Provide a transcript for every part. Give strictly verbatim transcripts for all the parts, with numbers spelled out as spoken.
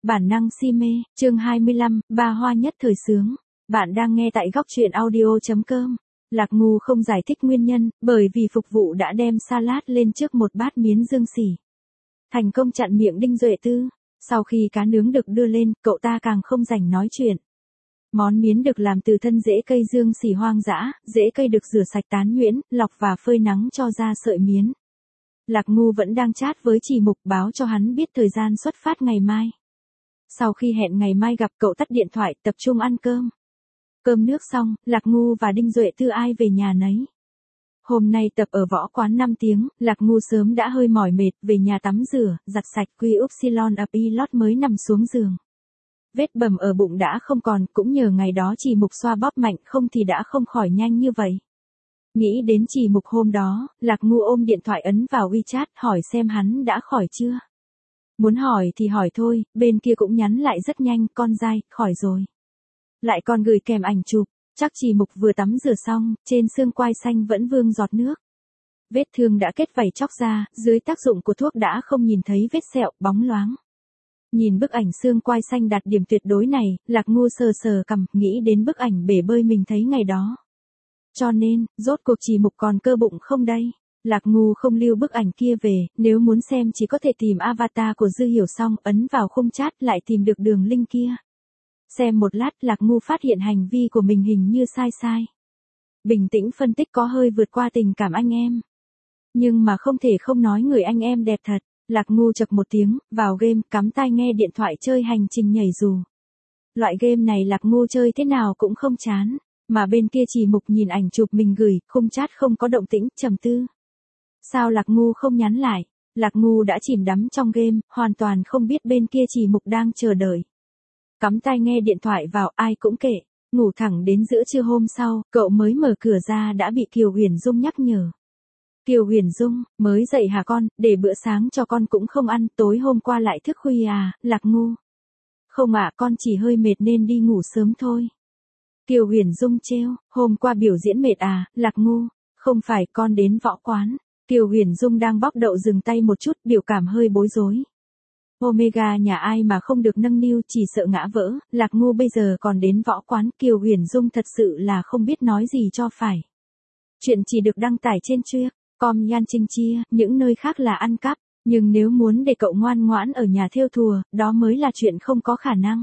Bản năng si mê, chương hai mươi lăm, ba hoa nhất thời xướng. Bạn đang nghe tại góc truyện audio chấm com. Lạc Ngu không giải thích nguyên nhân, bởi vì phục vụ đã đem salad lên trước một bát miến dương sỉ. Thành công chặn miệng Đinh Duệ Tư. Sau khi cá nướng được đưa lên, cậu ta càng không rảnh nói chuyện. Món miến được làm từ thân rễ cây dương sỉ hoang dã, rễ cây được rửa sạch tán nhuyễn, lọc và phơi nắng cho ra sợi miến. Lạc Ngu vẫn đang chat với Trì Mục báo cho hắn biết thời gian xuất phát ngày mai. Sau khi hẹn ngày mai gặp, cậu tắt điện thoại tập trung ăn cơm. Cơm nước xong, Lạc Ngu và Đinh Duệ Tư ai về nhà nấy. Hôm nay tập ở võ quán năm tiếng, Lạc Ngu sớm đã hơi mỏi mệt, về nhà tắm rửa, giặt sạch quy upsilon a pilot mới nằm xuống giường. Vết bầm ở bụng đã không còn, cũng nhờ ngày đó Trì Mục xoa bóp mạnh, không thì đã không khỏi nhanh như vậy. Nghĩ đến Trì Mục hôm đó, Lạc Ngu ôm điện thoại ấn vào WeChat hỏi xem hắn đã khỏi chưa. Muốn hỏi thì hỏi thôi, bên kia cũng nhắn lại rất nhanh, con dai, khỏi rồi. Lại còn gửi kèm ảnh chụp, chắc Trì Mục vừa tắm rửa xong, trên xương quai xanh vẫn vương giọt nước. Vết thương đã kết vảy chóc ra, dưới tác dụng của thuốc đã không nhìn thấy vết sẹo, bóng loáng. Nhìn bức ảnh xương quai xanh đạt điểm tuyệt đối này, Lạc Ngu sờ sờ cằm, nghĩ đến bức ảnh bể bơi mình thấy ngày đó. Cho nên, rốt cuộc Trì Mục còn cơ bụng không đây? Lạc Ngu không lưu bức ảnh kia về, nếu muốn xem chỉ có thể tìm avatar của Dư Hiểu Song, ấn vào khung chat lại tìm được đường link kia. Xem một lát, Lạc Ngu phát hiện hành vi của mình hình như sai sai. Bình tĩnh phân tích có hơi vượt qua tình cảm anh em. Nhưng mà không thể không nói người anh em đẹp thật. Lạc Ngu chập một tiếng, vào game, cắm tai nghe điện thoại chơi hành trình nhảy dù. Loại game này Lạc Ngu chơi thế nào cũng không chán. Mà bên kia Trì Mục nhìn ảnh chụp mình gửi, khung chat không có động tĩnh, trầm tư. Sao Lạc Ngu không nhắn lại? Lạc Ngu đã chìm đắm trong game, hoàn toàn không biết bên kia Trì Mục đang chờ đợi. Cắm tai nghe điện thoại vào, ai cũng kệ. Ngủ thẳng đến giữa trưa hôm sau, cậu mới mở cửa ra đã bị Kiều Huyền Dung nhắc nhở. Kiều Huyền Dung, mới dậy hả con, để bữa sáng cho con cũng không ăn, tối hôm qua lại thức khuya à, Lạc Ngu. Không ạ, con chỉ hơi mệt nên đi ngủ sớm thôi. Kiều Huyền Dung trêu, hôm qua biểu diễn mệt à, Lạc Ngu. Không phải, con đến võ quán. Kiều Huyền Dung đang bóc đậu dừng tay một chút, biểu cảm hơi bối rối. Omega nhà ai mà không được nâng niu, chỉ sợ ngã vỡ. Lạc Ngu bây giờ còn đến võ quán. Kiều Huyền Dung thật sự là không biết nói gì cho phải. Chuyện chỉ được đăng tải trên Chuyên com Yan Trinh Chia, những nơi khác là ăn cắp. Nhưng nếu muốn để cậu ngoan ngoãn ở nhà thêu thùa, đó mới là chuyện không có khả năng.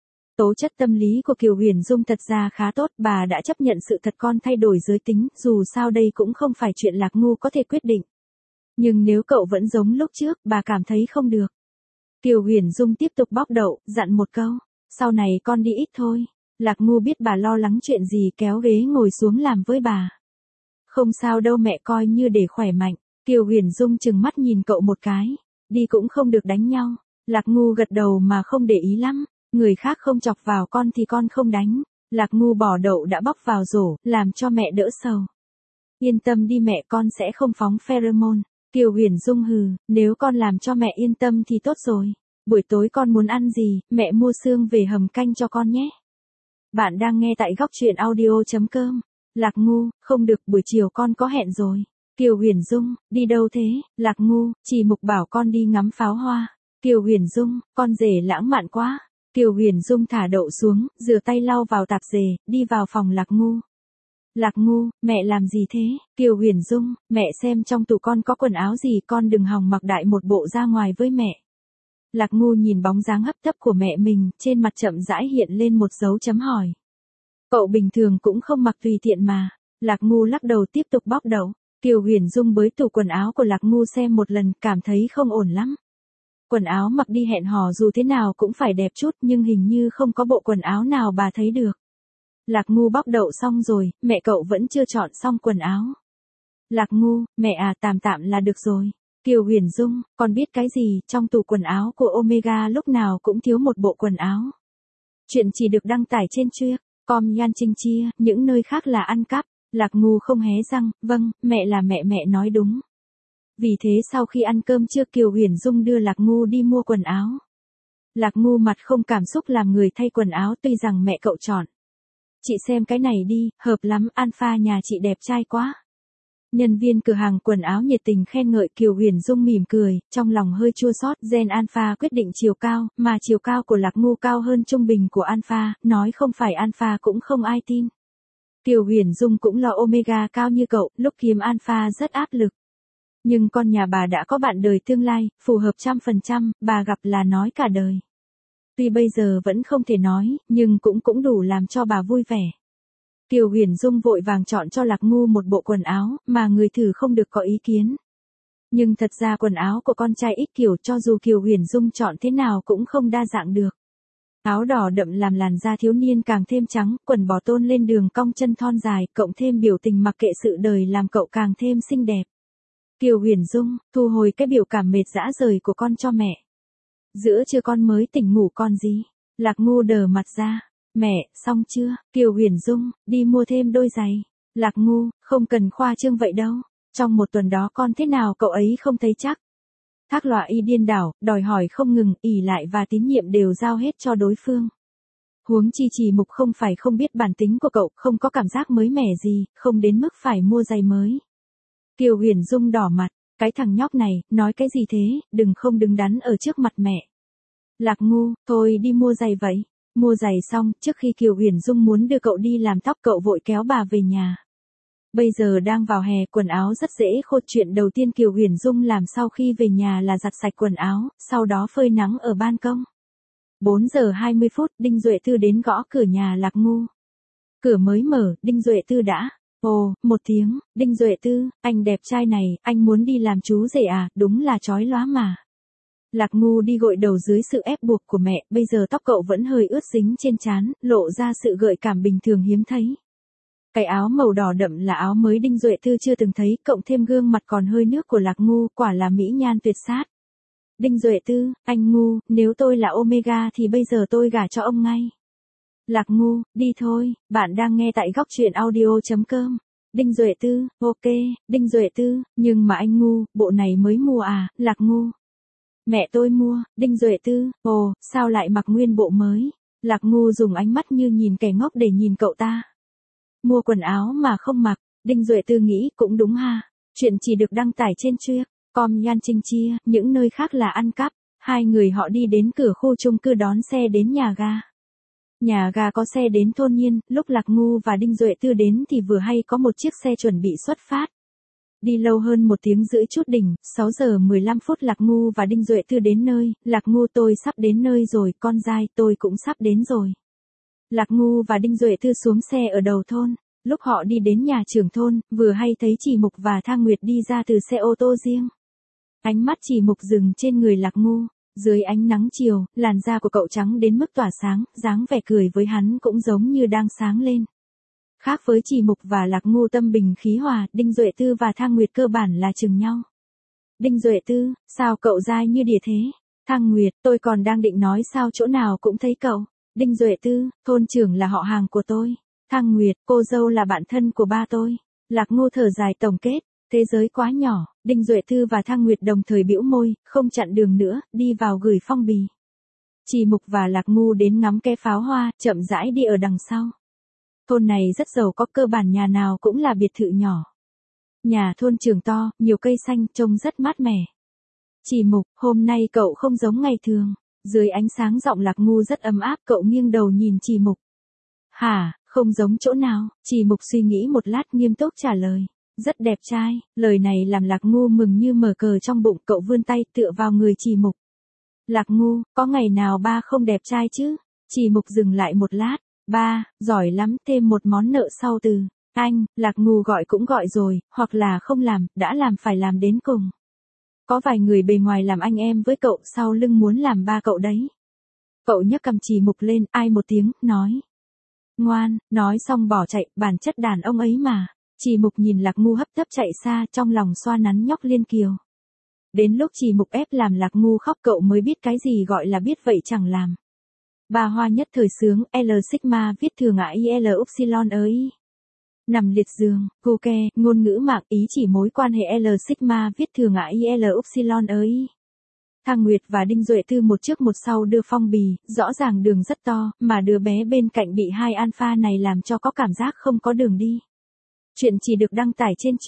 Tố chất tâm lý của Kiều Huyền Dung thật ra khá tốt, bà đã chấp nhận sự thật con thay đổi giới tính, dù sao đây cũng không phải chuyện Lạc Ngu có thể quyết định. Nhưng nếu cậu vẫn giống lúc trước, bà cảm thấy không được. Kiều Huyền Dung tiếp tục bóc đậu, dặn một câu, sau này con đi ít thôi. Lạc Ngu biết bà lo lắng chuyện gì, kéo ghế ngồi xuống làm với bà. Không sao đâu mẹ, coi như để khỏe mạnh. Kiều Huyền Dung chừng mắt nhìn cậu một cái, đi cũng không được đánh nhau. Lạc Ngu gật đầu mà không để ý lắm. Người khác không chọc vào con thì con không đánh. Lạc Ngu bỏ đậu đã bóc vào rổ, làm cho mẹ đỡ sầu. Yên tâm đi mẹ, con sẽ không phóng pheromone. Kiều Huyền Dung hừ, nếu con làm cho mẹ yên tâm thì tốt rồi. Buổi tối con muốn ăn gì, mẹ mua xương về hầm canh cho con nhé. Bạn đang nghe tại góc truyện audio chấm com. Lạc Ngu, không được, buổi chiều con có hẹn rồi. Kiều Huyền Dung, đi đâu thế? Lạc Ngu, Trì Mục bảo con đi ngắm pháo hoa. Kiều Huyền Dung, con rể lãng mạn quá. Kiều Huyền Dung thả đậu xuống, rửa tay lau vào tạp dề, đi vào phòng Lạc Ngu. Lạc Ngu, mẹ làm gì thế? Kiều Huyền Dung, mẹ xem trong tủ con có quần áo gì, con đừng hòng mặc đại một bộ ra ngoài với mẹ. Lạc Ngu nhìn bóng dáng hấp tấp của mẹ mình, trên mặt chậm rãi hiện lên một dấu chấm hỏi. Cậu bình thường cũng không mặc tùy tiện mà. Lạc Ngu lắc đầu tiếp tục bóc đậu. Kiều Huyền Dung bới tủ quần áo của Lạc Ngu xem một lần, cảm thấy không ổn lắm. Quần áo mặc đi hẹn hò dù thế nào cũng phải đẹp chút, nhưng hình như không có bộ quần áo nào bà thấy được. Lạc Ngu bóc đậu xong rồi, mẹ cậu vẫn chưa chọn xong quần áo. Lạc Ngu, mẹ à, tạm tạm là được rồi. Kiều Huyền Dung, con biết cái gì, trong tủ quần áo của Omega lúc nào cũng thiếu một bộ quần áo. Chuyện chỉ được đăng tải trên Chuyên com Yan Trinh Chia, những nơi khác là ăn cắp. Lạc Ngu không hé răng, vâng, mẹ là mẹ, mẹ nói đúng. Vì thế sau khi ăn cơm trưa, Kiều Huyền Dung đưa Lạc Ngu đi mua quần áo. Lạc Ngu mặt không cảm xúc làm người thay quần áo, tuy rằng mẹ cậu chọn. Chị xem cái này đi, hợp lắm, Alpha nhà chị đẹp trai quá. Nhân viên cửa hàng quần áo nhiệt tình khen ngợi, Kiều Huyền Dung mỉm cười, trong lòng hơi chua xót. Gen Alpha quyết định chiều cao, mà chiều cao của Lạc Ngu cao hơn trung bình của Alpha, nói không phải Alpha cũng không ai tin. Kiều Huyền Dung cũng là Omega cao như cậu, lúc kiếm Alpha rất áp lực. Nhưng con nhà bà đã có bạn đời tương lai, phù hợp trăm phần trăm, bà gặp là nói cả đời. Tuy bây giờ vẫn không thể nói, nhưng cũng cũng đủ làm cho bà vui vẻ. Kiều Huyền Dung vội vàng chọn cho Lạc Ngu một bộ quần áo, mà người thử không được có ý kiến. Nhưng thật ra quần áo của con trai ít kiểu, cho dù Kiều Huyền Dung chọn thế nào cũng không đa dạng được. Áo đỏ đậm làm làn da thiếu niên càng thêm trắng, quần bò tôn lên đường cong chân thon dài, cộng thêm biểu tình mặc kệ sự đời làm cậu càng thêm xinh đẹp. Kiều Huyền Dung, thu hồi cái biểu cảm mệt dã rời của con cho mẹ. Giữa trưa con mới tỉnh ngủ con gì? Lạc Ngu đờ mặt ra. Mẹ, xong chưa? Kiều Huyền Dung, đi mua thêm đôi giày. Lạc Ngu, không cần khoa trương vậy đâu. Trong một tuần đó con thế nào cậu ấy không thấy chắc. Thác Loa y điên đảo, đòi hỏi không ngừng, ỷ lại và tín nhiệm đều giao hết cho đối phương. Huống chi Trì Mục không phải không biết bản tính của cậu, không có cảm giác mới mẻ gì, không đến mức phải mua giày mới. Kiều Huyền Dung đỏ mặt, cái thằng nhóc này, nói cái gì thế, đừng không đứng đắn ở trước mặt mẹ. Lạc Ngu, thôi đi mua giày vậy. Mua giày xong, trước khi Kiều Huyền Dung muốn đưa cậu đi làm tóc cậu vội kéo bà về nhà. Bây giờ đang vào hè, quần áo rất dễ khô. Chuyện đầu tiên Kiều Huyền Dung làm sau khi về nhà là giặt sạch quần áo, sau đó phơi nắng ở ban công. bốn giờ hai mươi phút, Đinh Duệ Tư đến gõ cửa nhà Lạc Ngu. Cửa mới mở, Đinh Duệ Tư đã. Ồ, một tiếng, Đinh Duệ Tư, anh đẹp trai này, anh muốn đi làm chú rể à, đúng là chói lóa mà. Lạc Ngu đi gội đầu dưới sự ép buộc của mẹ, bây giờ tóc cậu vẫn hơi ướt dính trên trán, lộ ra sự gợi cảm bình thường hiếm thấy. Cái áo màu đỏ đậm là áo mới Đinh Duệ Tư chưa từng thấy, cộng thêm gương mặt còn hơi nước của Lạc Ngu, quả là mỹ nhan tuyệt sát. Đinh Duệ Tư, anh Ngu, nếu tôi là Omega thì bây giờ tôi gả cho ông ngay. Lạc Ngu, đi thôi, bạn đang nghe tại góc truyện audio chấm com. Đinh Duệ Tư, ok, Đinh Duệ Tư, nhưng mà anh Ngu, bộ này mới mua à, Lạc Ngu. Mẹ tôi mua. Đinh Duệ Tư, ồ, sao lại mặc nguyên bộ mới? Lạc Ngu dùng ánh mắt như nhìn kẻ ngốc để nhìn cậu ta. Mua quần áo mà không mặc, Đinh Duệ Tư nghĩ cũng đúng ha. Chuyện chỉ được đăng tải trên Truyện com Yan Trinh Chia, những nơi khác là ăn cắp. Hai người họ đi đến cửa khu chung cư đón xe đến nhà ga. Nhà ga có xe đến thôn Nhiên, lúc Lạc Ngu và Đinh Duệ Tư đến thì vừa hay có một chiếc xe chuẩn bị xuất phát. Đi lâu hơn một tiếng rưỡi chút đỉnh, sáu giờ mười lăm phút Lạc Ngu và Đinh Duệ Tư đến nơi. Lạc Ngu, tôi sắp đến nơi rồi, con dai, tôi cũng sắp đến rồi. Lạc Ngu và Đinh Duệ Tư xuống xe ở đầu thôn. Lúc họ đi đến nhà trưởng thôn, vừa hay thấy Trì Mục và Thang Nguyệt đi ra từ xe ô tô riêng. Ánh mắt Trì Mục dừng trên người Lạc Ngu. Dưới ánh nắng chiều, làn da của cậu trắng đến mức tỏa sáng, dáng vẻ cười với hắn cũng giống như đang sáng lên. Khác với Trì Mục và Lạc Ngu tâm bình khí hòa, Đinh Duệ Tư và Thang Nguyệt cơ bản là chừng nhau. Đinh Duệ Tư, sao cậu dai như đỉa thế? Thang Nguyệt, tôi còn đang định nói sao chỗ nào cũng thấy cậu. Đinh Duệ Tư, thôn trưởng là họ hàng của tôi. Thang Nguyệt, cô dâu là bạn thân của ba tôi. Lạc Ngu thở dài tổng kết, thế giới quá nhỏ. Đinh Duệ Tư và Thang Nguyệt đồng thời bĩu môi, không chặn đường nữa, đi vào gửi phong bì. Trì Mục và Lạc Ngu đến ngắm ke pháo hoa, chậm rãi đi ở đằng sau. Thôn này rất giàu có, cơ bản nhà nào cũng là biệt thự nhỏ. Nhà thôn trường to, nhiều cây xanh, trông rất mát mẻ. Trì Mục, hôm nay cậu không giống ngày thường. Dưới ánh sáng giọng Lạc Ngu rất ấm áp, cậu nghiêng đầu nhìn Trì Mục. Hả, không giống chỗ nào? Trì Mục suy nghĩ một lát nghiêm túc trả lời. Rất đẹp trai. Lời này làm Lạc Ngu mừng như mở cờ trong bụng, cậu vươn tay tựa vào người Trì Mục. Lạc Ngu, có ngày nào ba không đẹp trai chứ? Trì Mục dừng lại một lát. Ba, giỏi lắm, thêm một món nợ sau từ. Anh, Lạc Ngu gọi cũng gọi rồi, hoặc là không làm, đã làm phải làm đến cùng. Có vài người bề ngoài làm anh em với cậu, sau lưng muốn làm ba cậu đấy. Cậu nhấc cầm Trì Mục lên, ai một tiếng, nói. Ngoan, nói xong bỏ chạy, bản chất đàn ông ấy mà. Trì Mục nhìn Lạc Ngu hấp tấp chạy xa, trong lòng xoa nắn nhóc Liên Kiều. Đến lúc Trì Mục ép làm Lạc Ngu khóc cậu mới biết cái gì gọi là biết vậy chẳng làm. Bà Hoa nhất thời sướng, L Sigma viết thường ả I L Upsilon ấy. Nằm liệt giường, cô ke, ngôn ngữ mạng ý chỉ mối quan hệ L Sigma viết thường ả I L Upsilon ấy. Thang Nguyệt và Đinh Duệ Tư một trước một sau đưa phong bì, rõ ràng đường rất to, mà đứa bé bên cạnh bị hai alpha này làm cho có cảm giác không có đường đi. Chuyện chỉ được đăng tải trên Truyện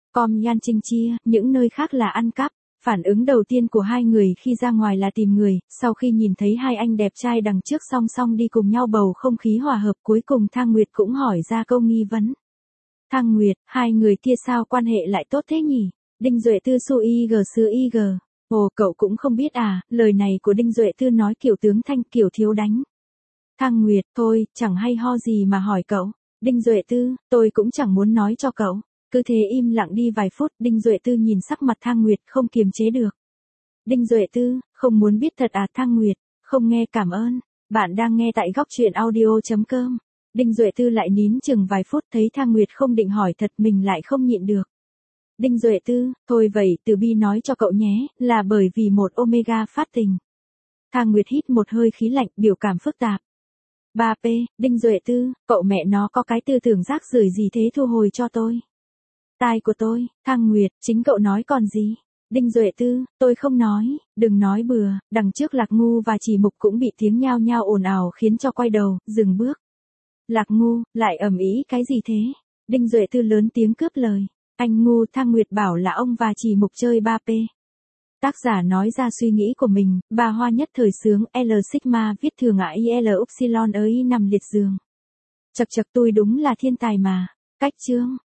Com Yan Trinh Chia, những nơi khác là ăn cắp. Phản ứng đầu tiên của hai người khi ra ngoài là tìm người, sau khi nhìn thấy hai anh đẹp trai đằng trước song song đi cùng nhau bầu không khí hòa hợp cuối cùng Thang Nguyệt cũng hỏi ra câu nghi vấn. Thang Nguyệt, hai người kia sao quan hệ lại tốt thế nhỉ? Đinh Duệ Tư su y g sư y g. Ồ cậu cũng không biết à, lời này của Đinh Duệ Tư nói kiểu tướng thanh kiểu thiếu đánh. Thang Nguyệt, thôi, chẳng hay ho gì mà hỏi cậu. Đinh Duệ Tư, tôi cũng chẳng muốn nói cho cậu. Cứ thế im lặng đi vài phút, Đinh Duệ Tư nhìn sắc mặt Thang Nguyệt không kiềm chế được. Đinh Duệ Tư, không muốn biết thật à Thang Nguyệt, không nghe cảm ơn. Bạn đang nghe tại góc truyện audio.com. Đinh Duệ Tư lại nín chừng vài phút thấy Thang Nguyệt không định hỏi thật mình lại không nhịn được. Đinh Duệ Tư, thôi vậy Từ Bi nói cho cậu nhé, là bởi vì một Omega phát tình. Thang Nguyệt hít một hơi khí lạnh, biểu cảm phức tạp. ba P, Đinh Duệ Tư, cậu mẹ nó có cái tư tưởng rác rưởi gì thế thu hồi cho tôi. Tai của tôi, Thang Nguyệt, chính cậu nói còn gì. Đinh Duệ Tư, tôi không nói, đừng nói bừa, đằng trước Lạc Ngu và Chỉ Mục cũng bị tiếng nhao nhao ồn ào khiến cho quay đầu, dừng bước. Lạc Ngu, lại ầm ĩ cái gì thế? Đinh Duệ Tư lớn tiếng cướp lời. Anh ngu, Thang Nguyệt bảo là ông và Chỉ Mục chơi ba P. Tác giả nói ra suy nghĩ của mình, bà Hoa Nhất thời sướng, L Sigma viết thường ạ I L Upsilon ấy nằm liệt giường. Chật chật tôi đúng là thiên tài mà. Cách chương.